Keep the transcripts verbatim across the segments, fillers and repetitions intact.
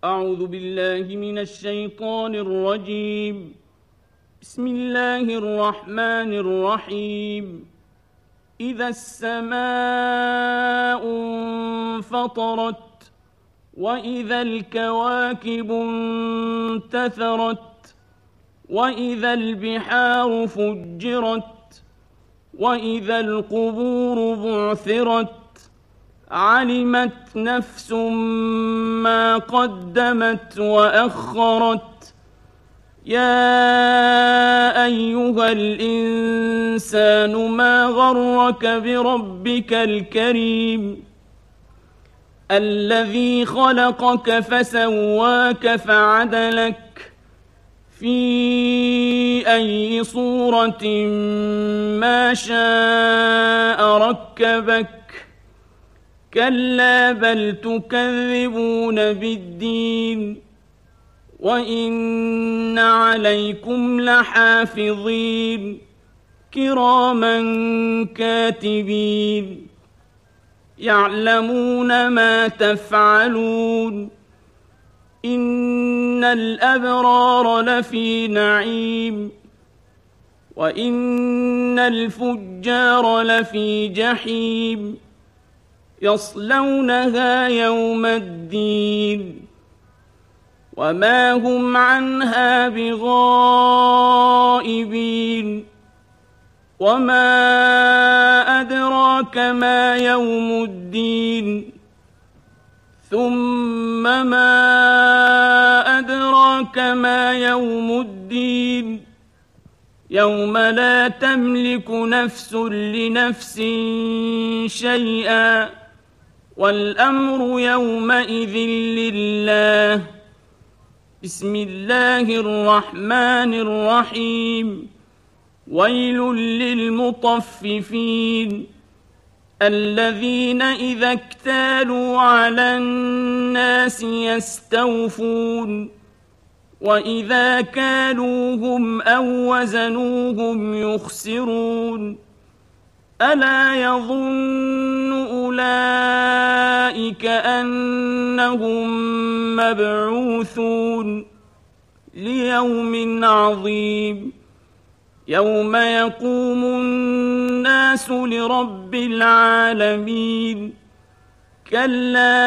أعوذ بالله من الشيطان الرجيم. بسم الله الرحمن الرحيم. إذا السماء انفطرت وإذا الكواكب انتثرت وإذا البحار فجرت وإذا القبور بعثرت علمت نفس ما قدمت وأخرت. يا أيها الإنسان ما غرك بربك الكريم الذي خلقك فسواك فعدلك في أي صورة ما شاء ركبك. كلا بل تكذبون بالدين وإن عليكم لحافظين كراما كاتبين يعلمون ما تفعلون. إن الأبرار لفي نعيم وإن الفجار لفي جحيم يصلونها يوم الدين وما هم عنها بغائبين. وما أدراك ما يوم الدين ثم ما أدراك ما يوم الدين يوم لا تملك نفس لنفس شيئا والأمر يومئذ لله. بسم الله الرحمن الرحيم. ويل للمطففين الذين إذا اكتالوا على الناس يستوفون وإذا كالوهم أو وزنوهم يخسرون. ألا يظن أولئك أنهم مبعوثون ليوم عظيم يوم يقوم الناس لرب العالمين. كلا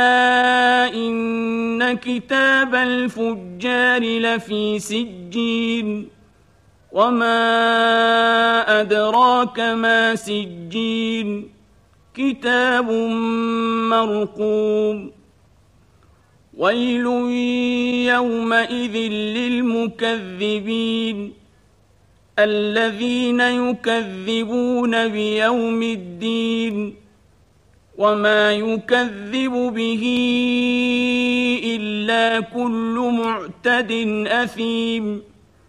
إن كتاب الفجار لفي سجين وما أدراك ما سجين كتاب مرقوم. ويل يومئذ للمكذبين الذين يكذبون بيوم الدين وما يكذب به إلا كل معتد أثيم.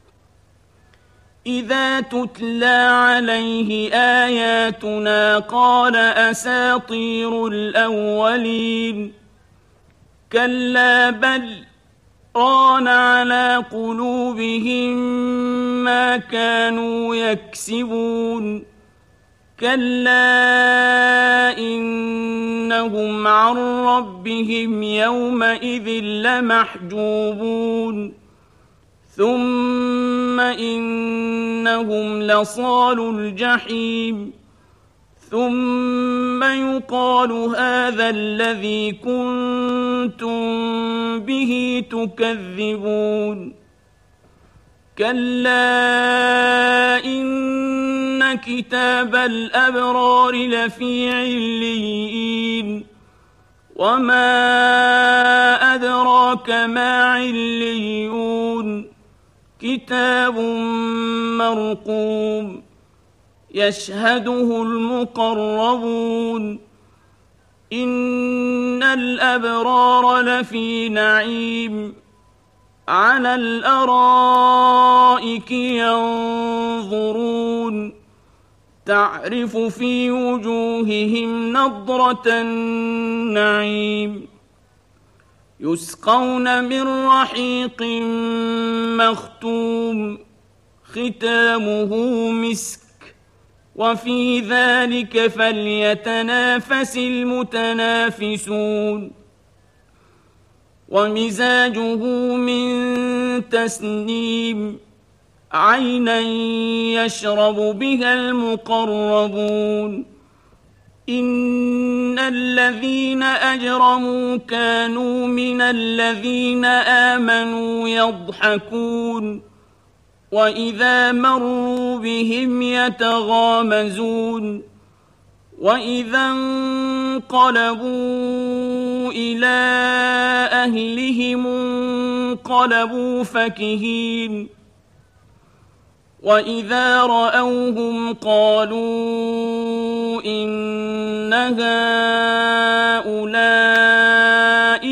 إذا تتلى عليه آياتنا قال أساطير الأولين. كلا بل ران على قلوبهم ما كانوا يكسبون. كلا إنهم عن ربهم يومئذ لمحجوبون ثم إنهم لصالو الجحيم ثم يقال هذا الذي كنتم به تكذبون. كلا إن كتاب الأبرار لفي عليين وما أدراك ما عليون كتاب مرقوم يشهده المقربون. إن الأبرار لفي نعيم على الأرائك ينظرون تعرف في وجوههم نضرة النعيم يسقون من رحيق مختوم ختامه مسك وفي ذلك فليتنافس المتنافسون. ومزاجه من تسنيم عينا يشرب بها المقربون إن الذين أجرموا كانوا من الذين آمنوا يضحكون وإذا مروا بهم يتغامزون وإذا انقلبوا إلى أهلهم انقلبوا فكهين وإذا رأوهم قالوا إن هؤلاء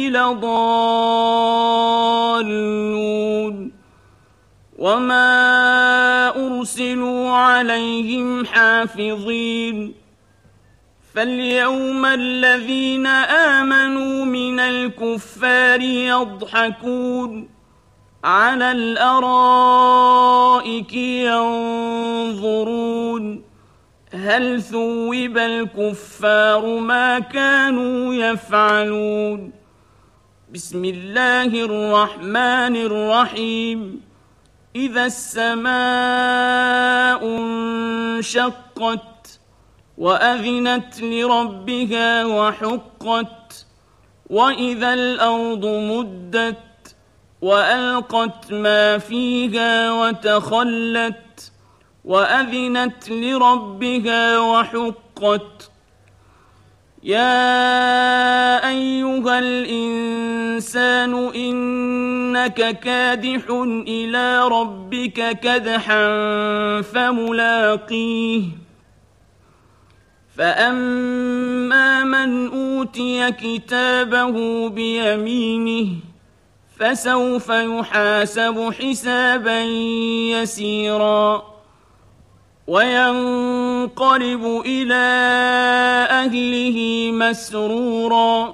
لضالون وما أرسلوا عليهم حافظين فاليوم الذين آمنوا من الكفار يضحكون على الأرائك ينظرون هل ثوب الكفار ما كانوا يفعلون بسم الله الرحمن الرحيم إذا السماء انشقت وأذنت لربها وحقت وإذا الأرض مدت وألقت ما فيها وتخلت وأذنت لربها وحقت يا أيها الإنسان إنك كادح إلى ربك كدحا فملاقيه فأما من أوتي كتابه بيمينه فسوف يحاسب حسابا يسيرا وينقلب إلى أهله مسرورا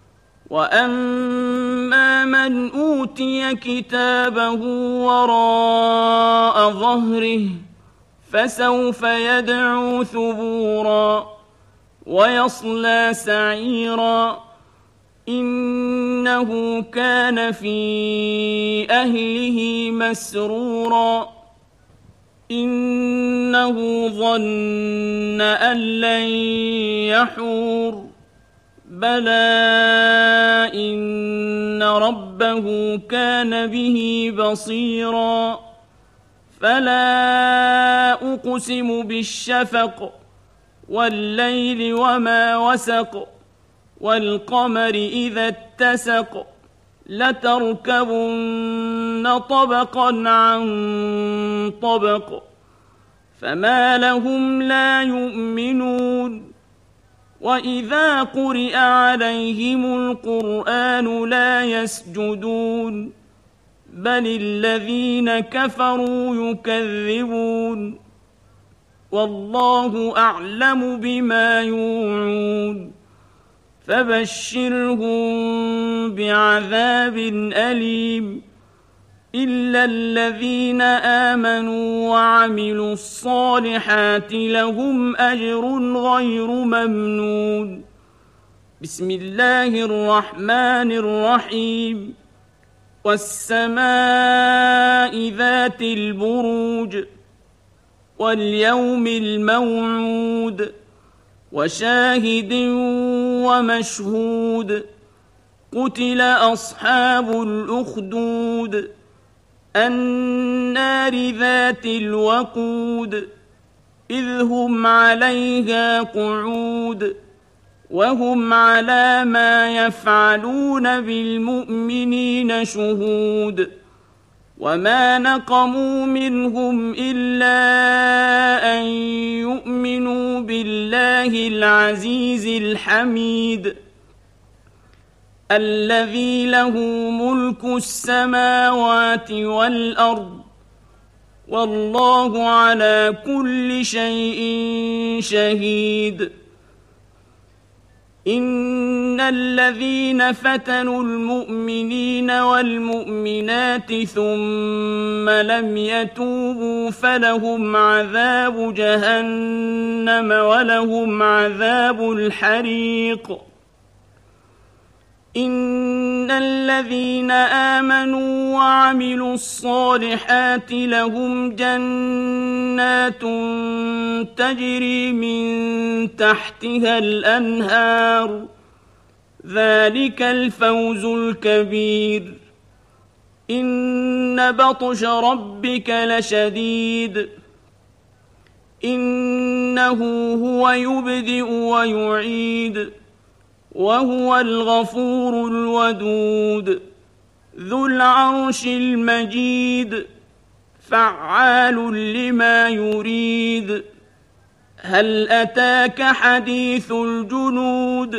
وأما من أوتي كتابه وراء ظهره فسوف يدعو ثبورا ويصلى سعيرا إنه كان في أهله مسرورا إنه ظن أن لن يحور بلى إن ربه كان به بصيرا فلا أقسم بالشفق والليل وما وسق والقمر إذا اتسق لتركبن طبقا عن طبق فما لهم لا يؤمنون وإذا قرئ عليهم القرآن لا يسجدون بل الذين كفروا يكذبون والله أعلم بما يوعون فبشرهم بعذاب أليم إلا الذين آمنوا وعملوا الصالحات لهم أجر غير ممنون بسم الله الرحمن الرحيم والسماء ذات البروج واليوم الموعود وشاهد ومشهود قتل أصحاب الأخدود النار ذات الوقود إذ هم عليها قعود وهم على ما يفعلون بالمؤمنين شهود وما نقموا منهم إلا أن يؤمنوا بالله العزيز الحميد الذي له ملك السماوات والأرض والله على كل شيء شهيد إن الذين فتنوا المؤمنين والمؤمنات ثم لم يتوبوا فلهم عذاب جهنم ولهم عذاب الحريق إن الذين آمنوا وعملوا الصالحات لهم جنات تجري من تحتها الأنهار ذلك الفوز الكبير إن بطش ربك لشديد إنه هو يبدئ ويعيد وهو الغفور الودود ذو العرش المجيد فعال لما يريد هل أتاك حديث الجنود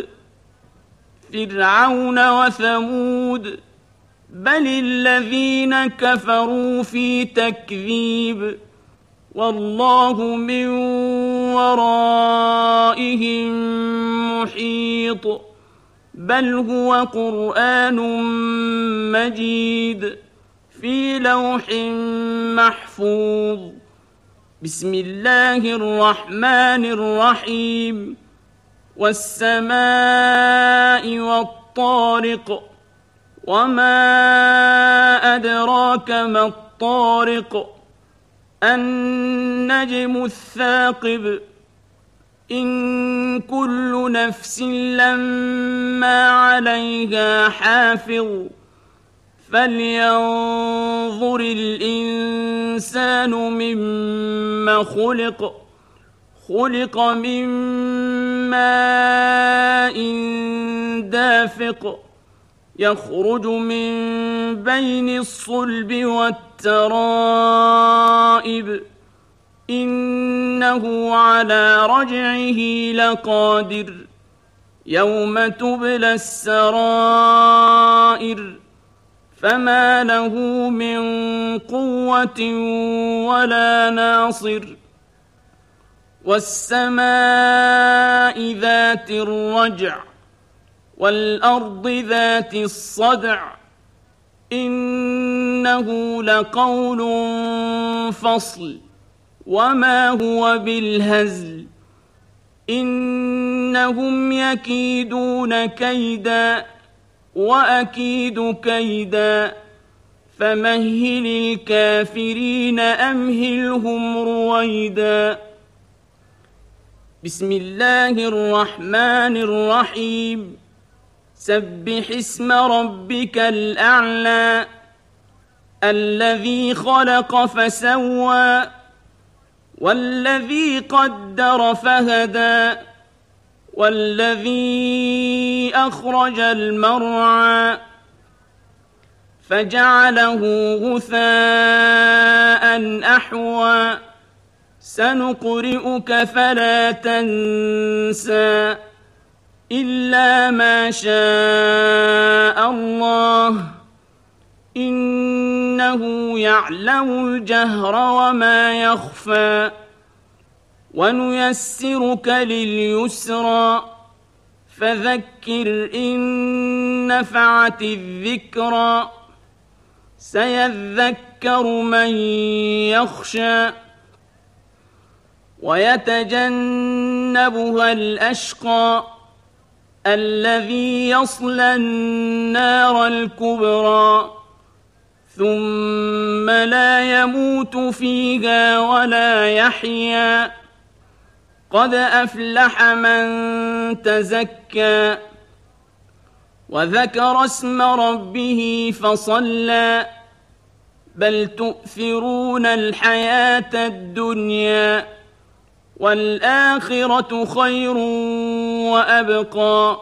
فرعون وثمود بل الذين كفروا في تكذيب والله من ورائهم محيط بل هو قرآن مجيد في لوح محفوظ بسم الله الرحمن الرحيم والسماء والطارق وما أدراك ما الطارق النجم الثاقب إن كل نفس لما عليها حافظ فلينظر الإنسان مما خلق خلق من ماء دافق يخرج من بين الصلب والترائب إنه على رجعه لقادر يوم تبلى السرائر فما له من قوة ولا ناصر والسماء ذات الرجع والأرض ذات الصدع إنه لقول فصل وما هو بالهزل إنهم يكيدون كيدا وأكيد كيدا فمهل الكافرين أمهلهم رويدا بسم الله الرحمن الرحيم سبح اسم ربك الأعلى الذي خلق فسوى والذي قدر فهدى والذي أخرج المرعى فجعله غثاء أحوى سنقرئك فلا تنسى إلا ما شاء الله إنه يعلم الجهر وما يخفى ونيسرك لليسرى فذكر إن نفعت الذكرى سيذكر من يخشى ويتجنبها الأشقى الذي يصلى النار الكبرى ثم لا يموت فيها ولا يحيا قد أفلح من تزكى وذكر اسم ربه فصلى بل تؤثرون الحياة الدنيا والآخرة خير وأبقى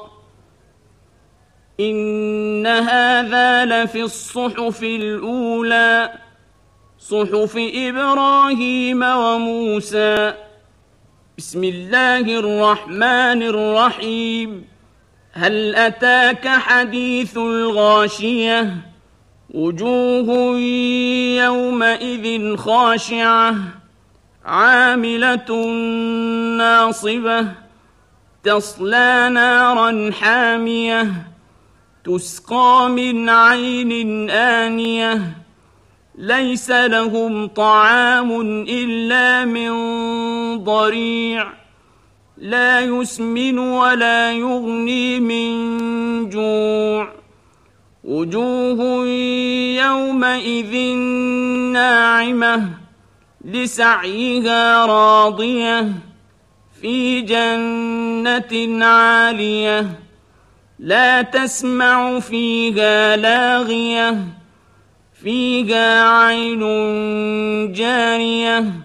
إن هذا لفي الصحف الأولى صحف إبراهيم وموسى بسم الله الرحمن الرحيم هل أتاك حديث الغاشية وجوه يومئذ خاشعة عاملة ناصبة تصلى نارا حامية تسقى من عين آنية ليس لهم طعام إلا من ضريع لا يسمن ولا يغني من جوع وجوه يومئذ ناعمة لسعيها راضية في جنة عالية لا تسمع فيها لاغية فيها عين جارية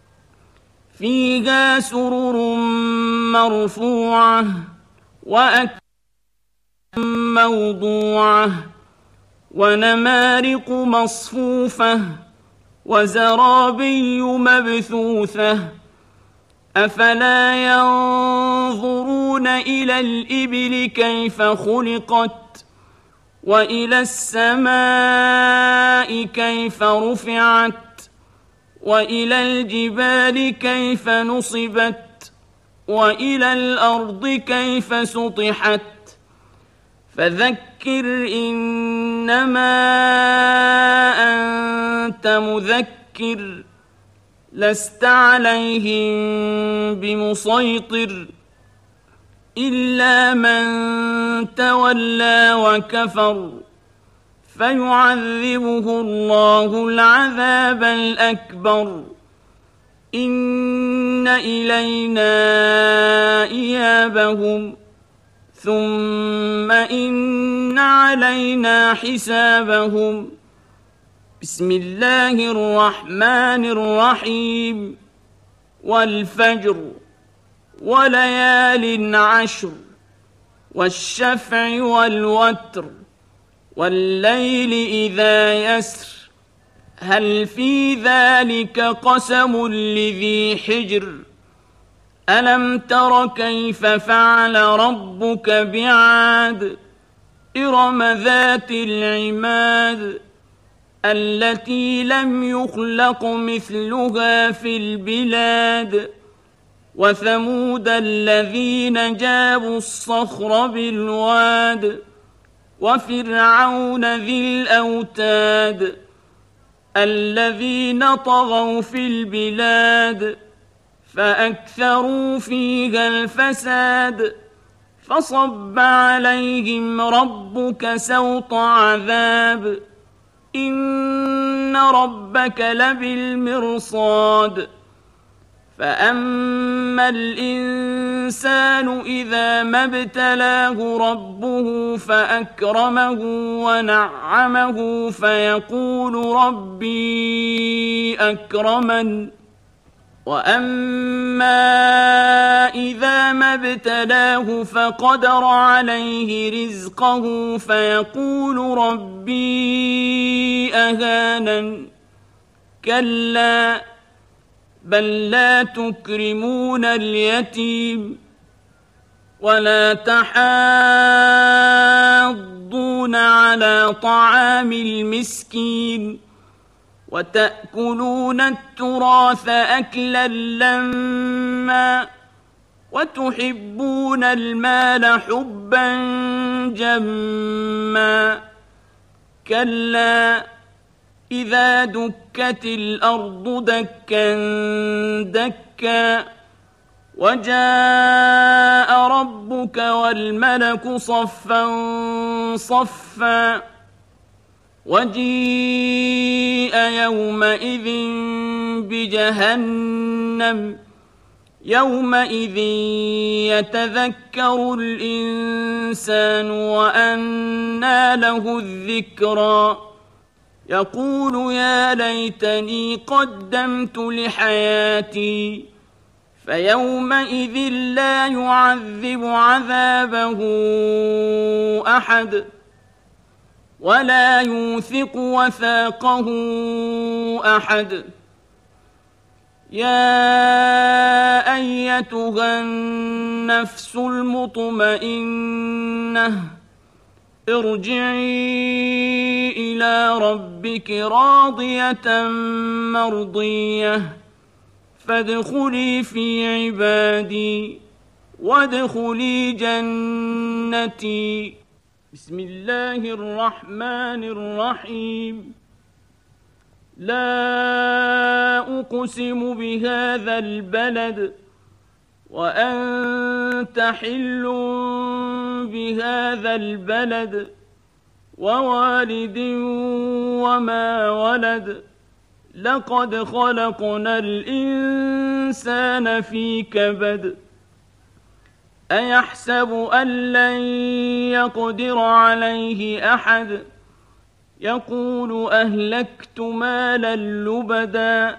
فيها سرر مرفوعة وأكواب موضوعة ونمارق مصفوفة وزرابي مبثوثة أفلا ينظرون إلى الإبل كيف خلقت وإلى السماء كيف رفعت وإلى الجبال كيف نصبت وإلى الأرض كيف سطحت فذكر إنما أنت مذكر لست عليهم بمسيطر إلا من تولى وكفر فيعذبه الله العذاب الأكبر إن إلينا إيابهم ثم إن علينا حسابهم بسم الله الرحمن الرحيم والفجر وليال عشر والشفع والوتر والليل إذا يسر هل في ذلك قسم لذي حجر ألم تر كيف فعل ربك بعاد إرم ذات العماد التي لم يخلق مثلها في البلاد وثمود الذين جابوا الصخر بالواد وفرعون ذي الأوتاد الذين طغوا في البلاد فأكثروا فيها الفساد فصب عليهم ربك سوط عذاب إن ربك لبالمرصاد فأما الإنسان إذا ما ابتلاه ربه فأكرمه ونعمه فيقول ربي أكرمن وأما إذا ما ابتلاه فقدر عليه رزقه فيقول ربي أهانن كلا بل لا تكرمون اليتيم ولا تحاضون على طعام المسكين وتأكلون التراث أكلا لما وتحبون المال حبا جما كلا إذا دكت الأرض دكا دكا وجاء ربك والملك صفا صفا وجيء يومئذ بجهنم يومئذ يتذكر الإنسان وأنى له الذكرى يقول يا ليتني قدمت لحياتي فيومئذ لا يعذب عذابه أحد ولا يوثق وثاقه أحد يا أيتها النفس المطمئنة ارجعي إلى ربك راضية مرضية فادخلي في عبادي وادخلي جنتي بسم الله الرحمن الرحيم لا أقسم بهذا البلد وأنت حل بهذا البلد ووالد وما ولد لقد خلقنا الإنسان في كبد أيحسب أن لن يقدر عليه أحد يقول أهلكت مالا لبدا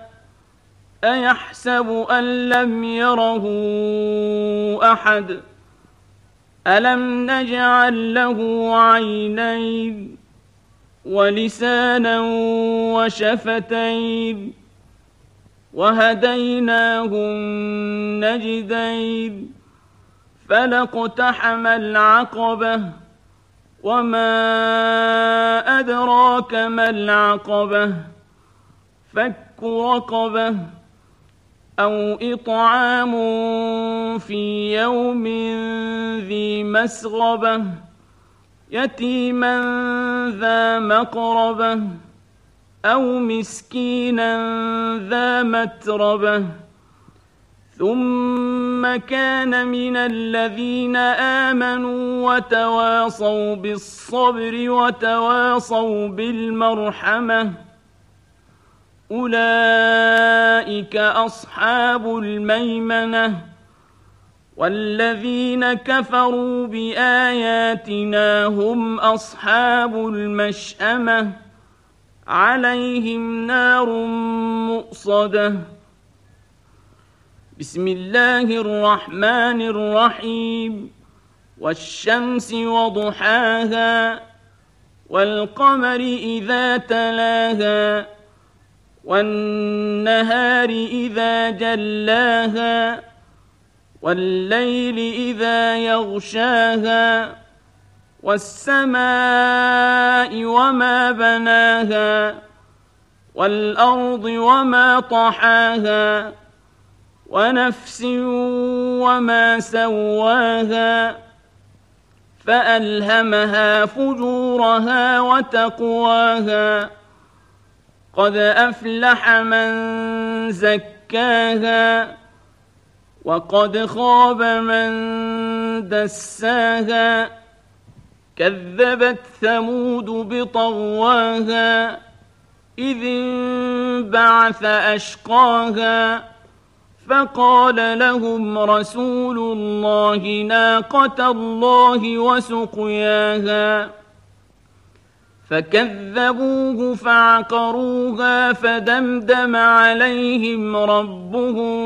أيحسب أن لم يره أحد ألم نجعل له عينين ولسانا وشفتين وهديناه النجدين فلاقتحم العقبة وما أدراك ما العقبة فك رقبة أو إطعام في يوم ذي مسغبة يتيما ذا مقربة أو مسكينا ذا متربة ثم كان من الذين آمنوا وتواصوا بالصبر وتواصوا بالمرحمة أولئك أصحاب الميمنة والذين كفروا بآياتنا هم أصحاب المشأمة عليهم نار مؤصدة بسم الله الرحمن الرحيم والشمس وضحاها والقمر إذا تلاها والنهار إذا جلاها والليل إذا يغشاها والسماء وما بناها والأرض وما طحاها ونفس وما سواها فألهمها فجورها وتقواها قد أفلح من زكاها وقد خاب من دساها كذبت ثمود بطغواها إذ انبعث أشقاها فقال لهم رسول الله ناقة الله وسقياها فكذبوه فعقروها فدمدم عليهم ربهم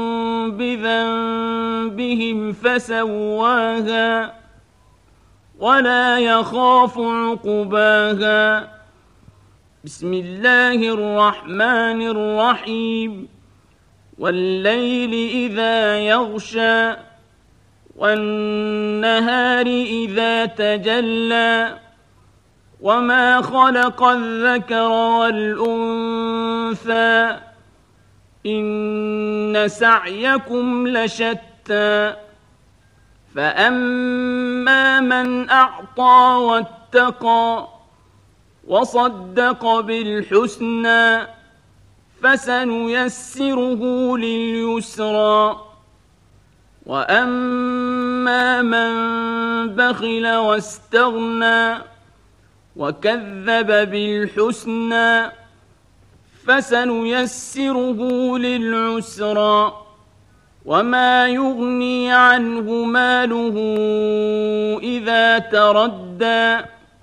بذنبهم فسواها ولا يخاف عقباها بسم الله الرحمن الرحيم والليل إذا يغشى والنهار إذا تجلى وما خلق الذكر والأنثى إن سعيكم لشتى فأما من أعطى واتقى وصدق بالحسنى فسنيسره لليسرى وأما من بخل واستغنى وكذب بالحسنى فسنيسره للعسرى وما يغني عنه ماله إذا تردى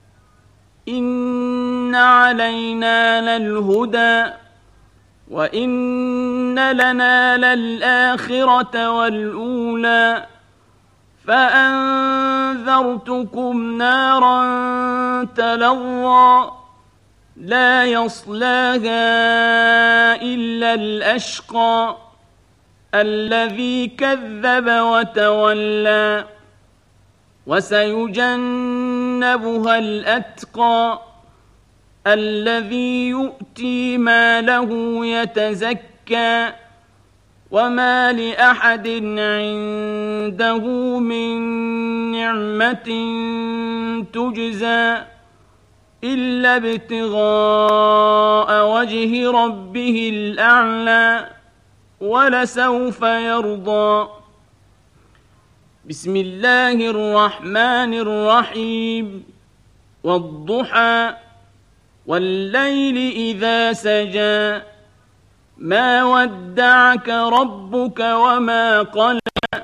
إن علينا للهدى وإن لنا للآخرة والأولى فأنذرتكم نارا تلظى لا يصلاها إلا الأشقى الذي كذب وتولى وسيجنبها الأتقى الذي يؤتي ماله يتزكى وما لأحد عنده من نعمة تجزى إلا ابتغاء وجه ربه الأعلى ولسوف يرضى بسم الله الرحمن الرحيم والضحى والليل إذا سجى ما ودعك ربك وما قلى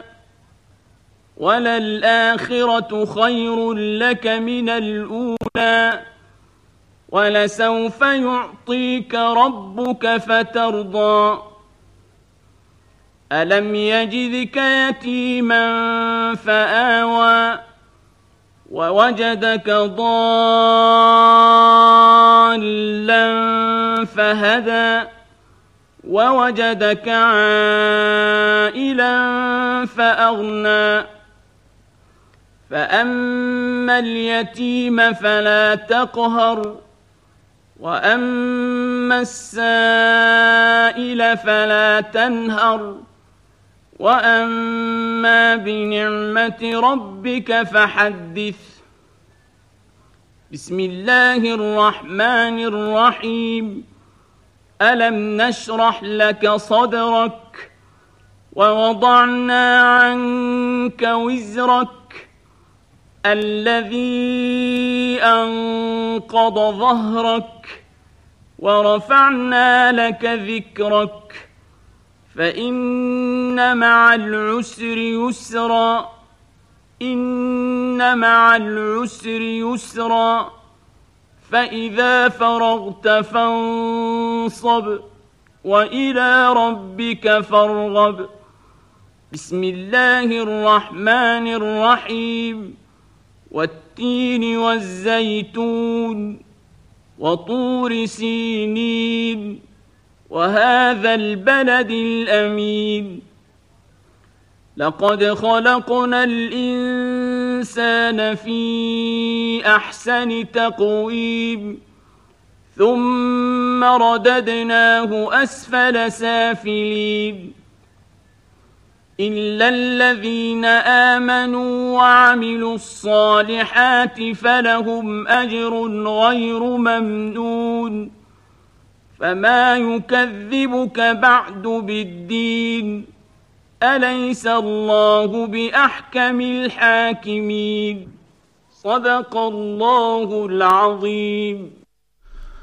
وللآخرة خير لك من الأولى ولسوف يعطيك ربك فترضى ألم يجدك يتيما فآوى ووجدك ضالا فهدى ووجدك عائلا فأغنى فأما اليتيم فلا تقهر وأما السائل فلا تنهر وأما بنعمة ربك فحدث بسم الله الرحمن الرحيم ألم نشرح لك صدرك ووضعنا عنك وزرك الذي أنقض ظهرك ورفعنا لك ذكرك فإن مع العسر يسرا إن مع العسر يسرا فإذا فرغت فانصب وإلى ربك فارغب بسم الله الرحمن الرحيم والتين والزيتون وطور سينين وهذا البلد الأمين لقد خلقنا الإنسان في أحسن تقويم ثم رددناه أسفل سافلين إلا الذين آمنوا وعملوا الصالحات فلهم أجر غير ممنون فما يكذبك بعد بالدين أليس الله بأحكم الحاكمين صدق الله العظيم.